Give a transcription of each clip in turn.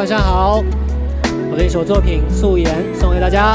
晚上好，我的一首作品《素颜》送给大家。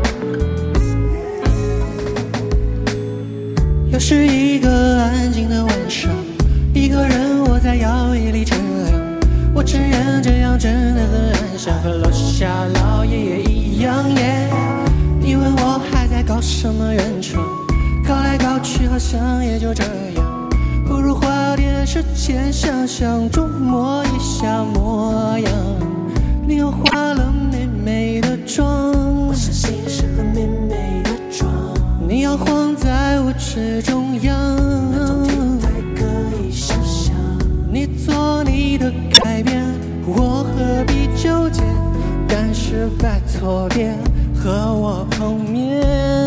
又是一个安静的晚上，一个人窝在摇椅里乘凉。我承认这样真的很安详，和楼下老爷爷一样耶。你问我还在搞什么原创，搞来搞去好像也就这样，不如花点时间想想，琢磨一下模样。你又化了美美的妆，我相信是很美美的妆。你摇晃在舞池中央，那种体态可以想象。你做你的改变，我何必纠结？但是拜托别和我碰面。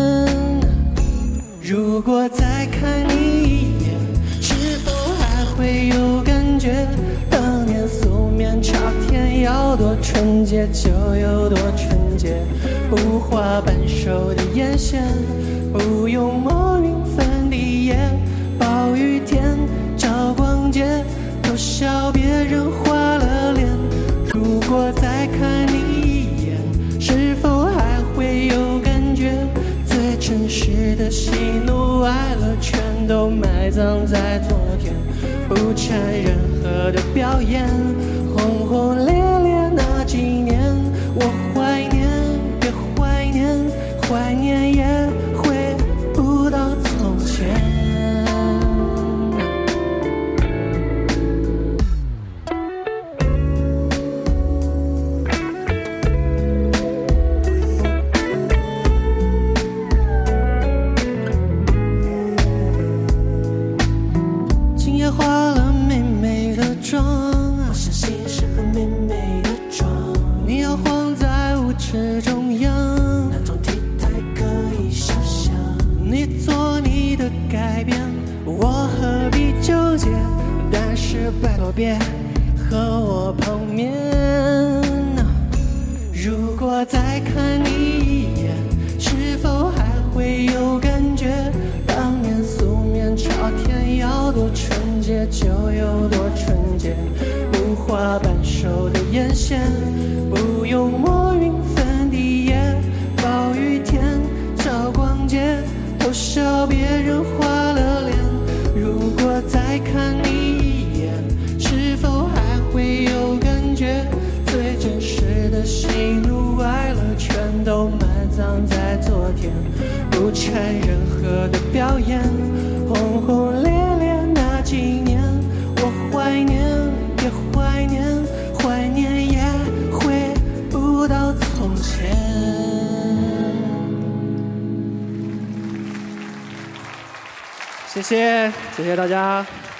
如果再看你一眼，是否还会有感觉？当年素面朝天，要多纯洁就有多纯洁。无花半熟的眼线，不用抹匀粉底液。暴雨天找逛街，都笑别人花了脸。如果再看你一眼，是否还会有感觉？最真实的喜怒哀乐全都埋葬在昨天，不掺任何的表演。轰轰烈烈那几年，我怀念，别怀念，怀念也回不到从前。今夜化了美美的妆，我相信是很美美的妆。你摇晃在舞池中央，那种体态可以想象。你做你的改变，我何必纠结？但是拜托别和我碰面。如果再看你一眼，是否还会有感觉？当年素面朝天，要多纯洁就有多纯洁。无花半熟的眼线，不用抹匀粉底液。暴雨天找逛街，都笑别人花了脸。如果再看你一眼，是否还会有感觉？最真实的喜怒哀乐全都埋葬在昨天，不掺任何的表演。轰轰烈烈那几年，我怀念，别怀念，怀念也回不到从前。谢谢，谢谢大家。